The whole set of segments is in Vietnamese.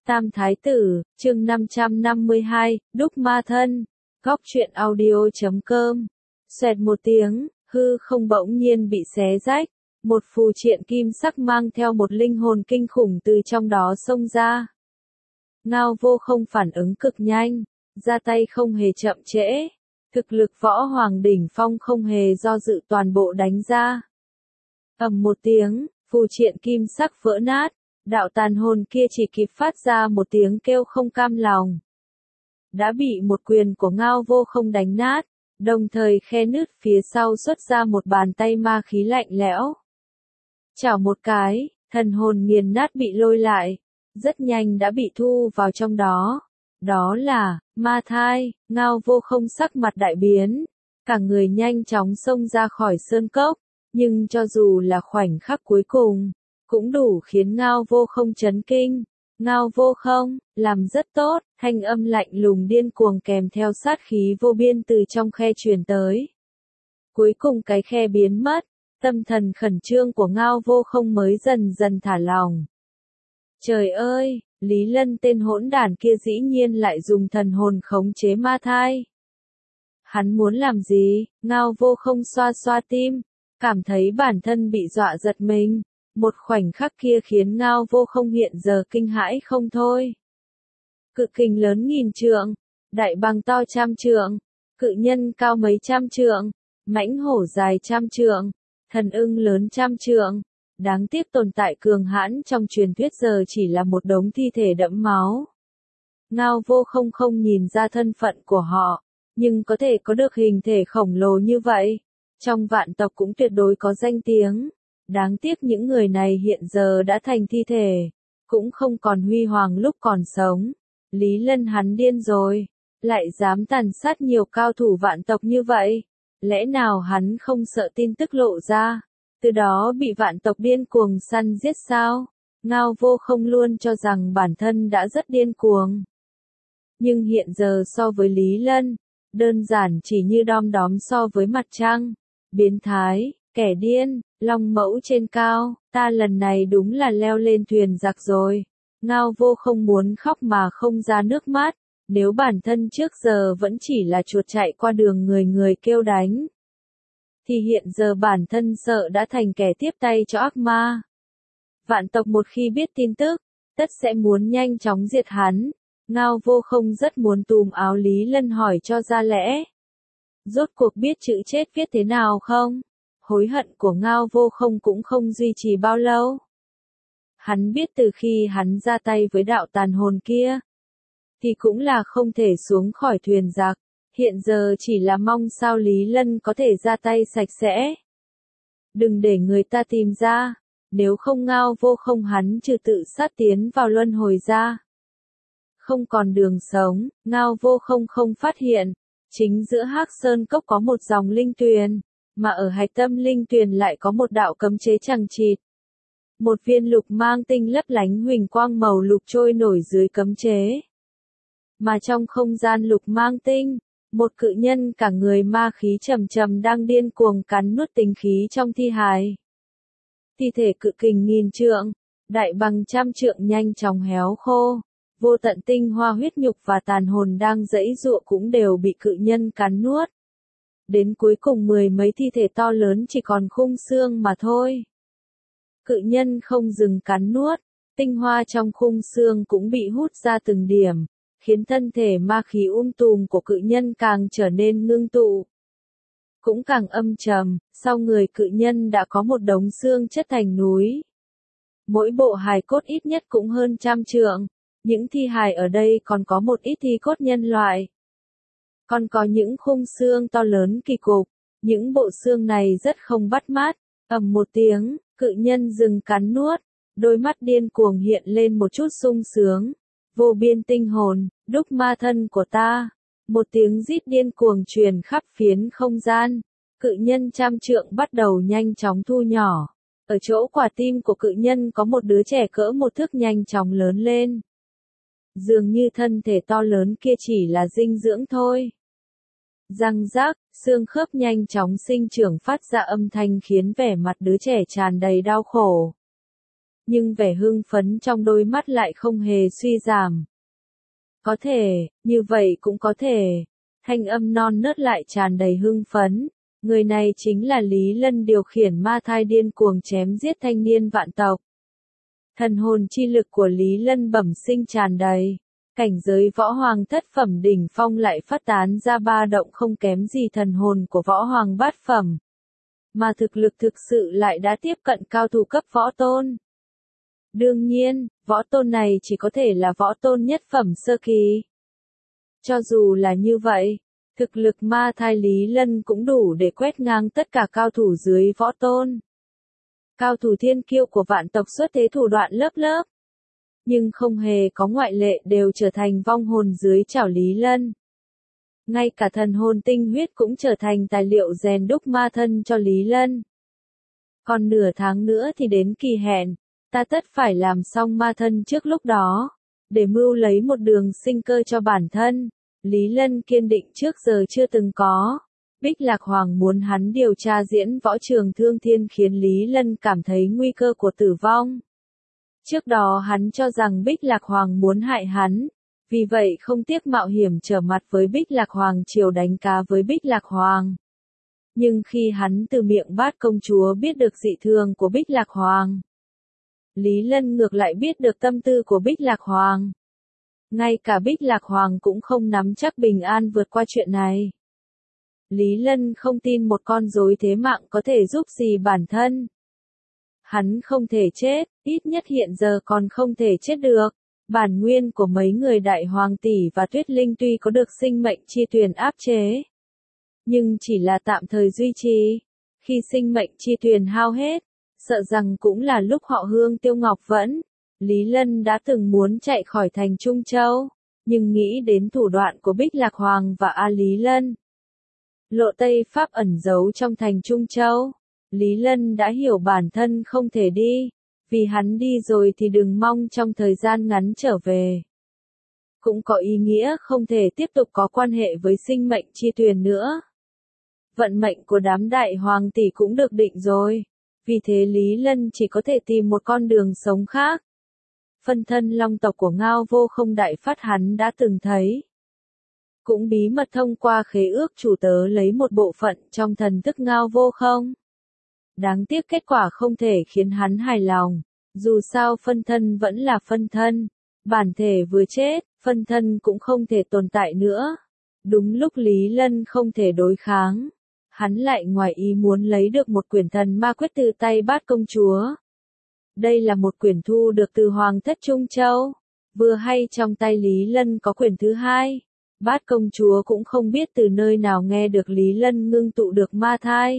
Tam Thái Tử, chương 552, Đúc Ma Thân. Góc truyện audio.com. Xoẹt một tiếng, hư không bỗng nhiên bị xé rách. Một phù triện kim sắc mang theo một linh hồn kinh khủng từ trong đó xông ra. Ngao Vô Không phản ứng cực nhanh, ra tay không hề chậm trễ. Thực lực võ hoàng đỉnh phong không hề do dự toàn bộ đánh ra. Ầm một tiếng, phù triện kim sắc vỡ nát. Đạo tàn hồn kia chỉ kịp phát ra một tiếng kêu không cam lòng. Đã bị một quyền của Ngao Vô Không đánh nát, đồng thời khe nứt phía sau xuất ra một bàn tay ma khí lạnh lẽo. Chảo một cái, thần hồn nghiền nát bị lôi lại, rất nhanh đã bị thu vào trong đó. Đó là, ma thai. Ngao Vô Không sắc mặt đại biến, cả người nhanh chóng xông ra khỏi sơn cốc, nhưng cho dù là khoảnh khắc cuối cùng, cũng đủ khiến Ngao Vô Không chấn kinh. Ngao Vô Không, làm rất tốt, thanh âm lạnh lùng điên cuồng kèm theo sát khí vô biên từ trong khe truyền tới. Cuối cùng cái khe biến mất, tâm thần khẩn trương của Ngao Vô Không mới dần dần thả lòng. Trời ơi, Lý Lân tên hỗn đản kia dĩ nhiên lại dùng thần hồn khống chế ma thai. Hắn muốn làm gì? Ngao Vô Không xoa xoa tim, cảm thấy bản thân bị dọa giật mình. Một khoảnh khắc kia khiến Ngao Vô Không hiện giờ kinh hãi không thôi. Cự kình lớn nghìn trượng, đại bàng to trăm trượng, cự nhân cao mấy trăm trượng, mãnh hổ dài trăm trượng, thần ưng lớn trăm trượng. Đáng tiếc tồn tại cường hãn trong truyền thuyết giờ chỉ là một đống thi thể đẫm máu. Ngao Vô Không không nhìn ra thân phận của họ, nhưng có thể có được hình thể khổng lồ như vậy, trong vạn tộc cũng tuyệt đối có danh tiếng. Đáng tiếc những người này hiện giờ đã thành thi thể, cũng không còn huy hoàng lúc còn sống. Lý Lân hắn điên rồi, lại dám tàn sát nhiều cao thủ vạn tộc như vậy. Lẽ nào hắn không sợ tin tức lộ ra, từ đó bị vạn tộc điên cuồng săn giết sao? Ngao Vô Không luôn cho rằng bản thân đã rất điên cuồng. Nhưng hiện giờ so với Lý Lân, đơn giản chỉ như đom đóm so với mặt trăng. Biến thái, kẻ điên, long mẫu trên cao, ta lần này đúng là leo lên thuyền giặc rồi. Ngao Vô Không muốn khóc mà không ra nước mắt, nếu bản thân trước giờ vẫn chỉ là chuột chạy qua đường người người kêu đánh, thì hiện giờ bản thân sợ đã thành kẻ tiếp tay cho ác ma. Vạn tộc một khi biết tin tức, tất sẽ muốn nhanh chóng diệt hắn. Ngao Vô Không rất muốn túm áo Lý Lân hỏi cho ra lẽ. Rốt cuộc biết chữ chết viết thế nào không? Hối hận của Ngao Vô Không cũng không duy trì bao lâu. Hắn biết từ khi hắn ra tay với đạo tàn hồn kia, thì cũng là không thể xuống khỏi thuyền giặc. Hiện giờ chỉ là mong sao Lý Lân có thể ra tay sạch sẽ. Đừng để người ta tìm ra, nếu không Ngao Vô Không hắn trừ tự sát tiến vào luân hồi ra. Không còn đường sống. Ngao Vô Không không phát hiện, chính giữa Hắc Sơn Cốc có một dòng linh tuyền, mà ở hạch tâm linh tuyền lại có một đạo cấm chế chằng chịt. Một viên lục mang tinh lấp lánh huỳnh quang màu lục trôi nổi dưới cấm chế. Mà trong không gian lục mang tinh, một cự nhân cả người ma khí trầm trầm đang điên cuồng cắn nuốt tinh khí trong thi hài. Thi thể cự kình nghìn trượng, đại bằng trăm trượng nhanh chóng héo khô. Vô tận tinh hoa huyết nhục và tàn hồn đang giãy giụa cũng đều bị cự nhân cắn nuốt. Đến cuối cùng mười mấy thi thể to lớn chỉ còn khung xương mà thôi. Cự nhân không dừng cắn nuốt, tinh hoa trong khung xương cũng bị hút ra từng điểm, khiến thân thể ma khí tùm của cự nhân càng trở nên ngưng tụ. Cũng càng âm trầm, sau người cự nhân đã có một đống xương chất thành núi. Mỗi bộ hài cốt ít nhất cũng hơn trăm trượng. Những thi hài ở đây còn có một ít thi cốt nhân loại. Còn có những khung xương to lớn kỳ cục, những bộ xương này rất không bắt mắt. Ầm một tiếng, cự nhân dừng cắn nuốt, đôi mắt điên cuồng hiện lên một chút sung sướng. Vô biên tinh hồn, đúc ma thân của ta. Một tiếng rít điên cuồng truyền khắp phiến không gian. Cự nhân trăm trượng bắt đầu nhanh chóng thu nhỏ. Ở chỗ quả tim của cự nhân có một đứa trẻ cỡ một thước nhanh chóng lớn lên. Dường như thân thể to lớn kia chỉ là dinh dưỡng thôi. Răng rác, xương khớp nhanh chóng sinh trưởng phát ra âm thanh khiến vẻ mặt đứa trẻ tràn đầy đau khổ. nhưng vẻ hưng phấn trong đôi mắt lại không hề suy giảm. Có thể, như vậy cũng có thể. Thanh âm non nớt lại tràn đầy hưng phấn. Người này chính là Lý Lân điều khiển ma thai điên cuồng chém giết thanh niên vạn tộc. Thần hồn chi lực của Lý Lân bẩm sinh tràn đầy. Cảnh giới võ hoàng thất phẩm đỉnh phong lại phát tán ra ba động không kém gì thần hồn của võ hoàng bát phẩm. Mà thực lực thực sự lại đã tiếp cận cao thủ cấp võ tôn. Đương nhiên, võ tôn này chỉ có thể là võ tôn nhất phẩm sơ kỳ. Cho dù là như vậy, thực lực ma thai Lý Lân cũng đủ để quét ngang tất cả cao thủ dưới võ tôn. Cao thủ thiên kiêu của vạn tộc xuất thế thủ đoạn lớp lớp. Nhưng không hề có ngoại lệ đều trở thành vong hồn dưới chảo Lý Lân. Ngay cả thần hồn tinh huyết cũng trở thành tài liệu rèn đúc ma thân cho Lý Lân. Còn nửa tháng nữa thì đến kỳ hẹn, ta tất phải làm xong ma thân trước lúc đó, để mưu lấy một đường sinh cơ cho bản thân. Lý Lân kiên định trước giờ chưa từng có. Bích Lạc Hoàng muốn hắn điều tra diễn võ trường Thương Thiên khiến Lý Lân cảm thấy nguy cơ của tử vong. Trước đó hắn cho rằng Bích Lạc Hoàng muốn hại hắn, vì vậy không tiếc mạo hiểm trở mặt với Bích Lạc Hoàng chiều đánh cá với Bích Lạc Hoàng. Nhưng khi hắn từ miệng Bát công chúa biết được dị thường của Bích Lạc Hoàng, Lý Lân ngược lại biết được tâm tư của Bích Lạc Hoàng. Ngay cả Bích Lạc Hoàng cũng không nắm chắc bình an vượt qua chuyện này. Lý Lân không tin một con rối thế mạng có thể giúp gì bản thân. Hắn không thể chết, ít nhất hiện giờ còn không thể chết được. Bản nguyên của mấy người Đại Hoàng tỷ và Tuyết Linh tuy có được sinh mệnh chi tuyền áp chế, nhưng chỉ là tạm thời duy trì. Khi sinh mệnh chi tuyền hao hết, sợ rằng cũng là lúc họ hương tiêu ngọc vẫn. Lý Lân đã từng muốn chạy khỏi thành Trung Châu, nhưng nghĩ đến thủ đoạn của Bích Lạc Hoàng và A Lý Lân. Lộ Tây Pháp ẩn giấu trong thành Trung Châu. Lý Lân đã hiểu bản thân không thể đi, vì hắn đi rồi thì đừng mong trong thời gian ngắn trở về. Cũng có ý nghĩa không thể tiếp tục có quan hệ với sinh mệnh chi tuyền nữa. Vận mệnh của đám Đại Hoàng tỷ cũng được định rồi, vì thế Lý Lân chỉ có thể tìm một con đường sống khác. Phân thân long tộc của Ngao Vô Không Đại Phát hắn đã từng thấy. Cũng bí mật thông qua khế ước chủ tớ lấy một bộ phận trong thần thức Ngao Vô Không. Đáng tiếc kết quả không thể khiến hắn hài lòng. Dù sao phân thân vẫn là phân thân. Bản thể vừa chết, phân thân cũng không thể tồn tại nữa. Đúng lúc Lý Lân không thể đối kháng, hắn lại ngoài ý muốn lấy được một quyển thần ma quyết từ tay Bát công chúa. Đây là một quyển thu được từ Hoàng thất Trung Châu. Vừa hay trong tay Lý Lân có quyển thứ hai. Bát công chúa cũng không biết từ nơi nào nghe được Lý Lân ngưng tụ được ma thai.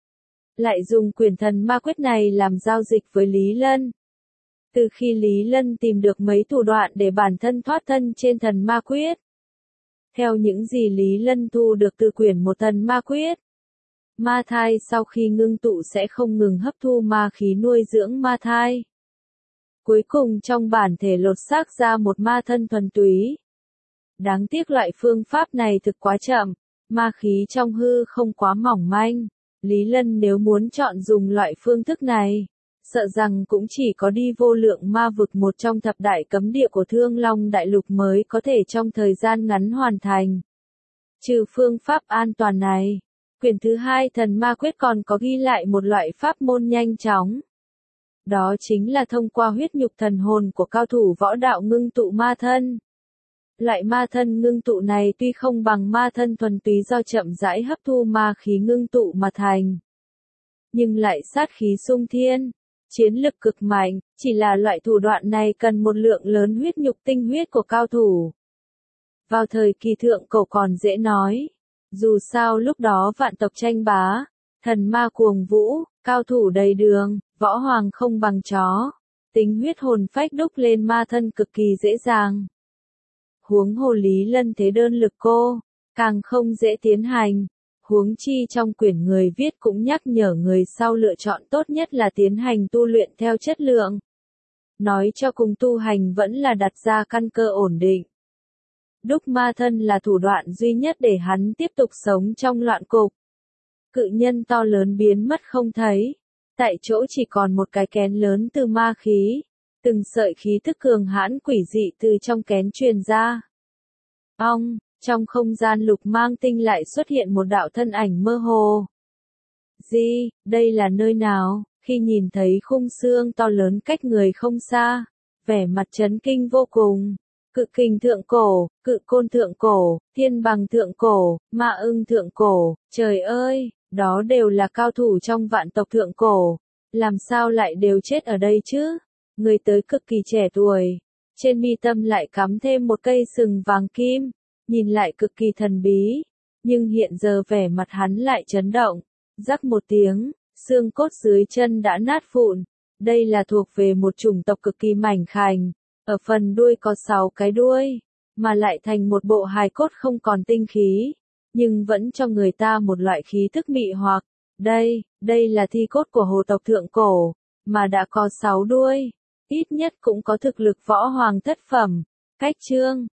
Lại dùng quyển thần ma quyết này làm giao dịch với Lý Lân. Từ khi Lý Lân tìm được mấy thủ đoạn để bản thân thoát thân trên thần ma quyết. Theo những gì Lý Lân thu được từ quyển một thần ma quyết, ma thai sau khi ngưng tụ sẽ không ngừng hấp thu ma khí nuôi dưỡng ma thai. Cuối cùng trong bản thể lột xác ra một ma thân thuần túy. Đáng tiếc loại phương pháp này thực quá chậm, ma khí trong hư không quá mỏng manh. Lý Lân nếu muốn chọn dùng loại phương thức này, sợ rằng cũng chỉ có đi vô lượng ma vực một trong thập đại cấm địa của Thương Long Đại Lục mới có thể trong thời gian ngắn hoàn thành. Trừ phương pháp an toàn này, quyển thứ hai thần ma quyết còn có ghi lại một loại pháp môn nhanh chóng. Đó chính là thông qua huyết nhục thần hồn của cao thủ võ đạo ngưng tụ ma thân. Loại ma thân ngưng tụ này tuy không bằng ma thân thuần túy do chậm rãi hấp thu ma khí ngưng tụ mà thành, nhưng lại sát khí sung thiên, chiến lực cực mạnh, chỉ là loại thủ đoạn này cần một lượng lớn huyết nhục tinh huyết của cao thủ. Vào thời kỳ thượng cổ còn dễ nói, dù sao lúc đó vạn tộc tranh bá, thần ma cuồng vũ, cao thủ đầy đường, võ hoàng không bằng chó, tính huyết hồn phách đúc lên ma thân cực kỳ dễ dàng. Huống hồ Lý Lân thế đơn lực cô, càng không dễ tiến hành. Huống chi trong quyển người viết cũng nhắc nhở người sau lựa chọn tốt nhất là tiến hành tu luyện theo chất lượng. Nói cho cùng tu hành vẫn là đặt ra căn cơ ổn định. Đúc ma thân là thủ đoạn duy nhất để hắn tiếp tục sống trong loạn cục. Cự nhân to lớn biến mất không thấy. tại chỗ chỉ còn một cái kén lớn từ ma khí. Từng sợi khí tức cường hãn quỷ dị từ trong kén truyền ra. Ong, trong không gian lục mang tinh lại xuất hiện một đạo thân ảnh mơ hồ. Gì, đây là nơi nào? Khi nhìn thấy khung xương to lớn cách người không xa, vẻ mặt chấn kinh vô cùng. Cự kình thượng cổ, cự côn thượng cổ, thiên bằng thượng cổ, ma ưng thượng cổ, trời ơi, đó đều là cao thủ trong vạn tộc thượng cổ. Làm sao lại đều chết ở đây chứ? Người tới cực kỳ trẻ tuổi, trên mi tâm lại cắm thêm một cây sừng vàng kim, nhìn lại cực kỳ thần bí, nhưng hiện giờ vẻ mặt hắn lại chấn động, rắc một tiếng, xương cốt dưới chân đã nát vụn. Đây là thuộc về một chủng tộc cực kỳ mảnh khảnh, ở phần đuôi có 6 cái đuôi, mà lại thành một bộ hài cốt không còn tinh khí, nhưng vẫn cho người ta một loại khí thức mị hoặc. Đây là thi cốt của hồ tộc thượng cổ, mà đã có 6 đuôi, ít nhất cũng có thực lực võ hoàng thất phẩm. Cách chương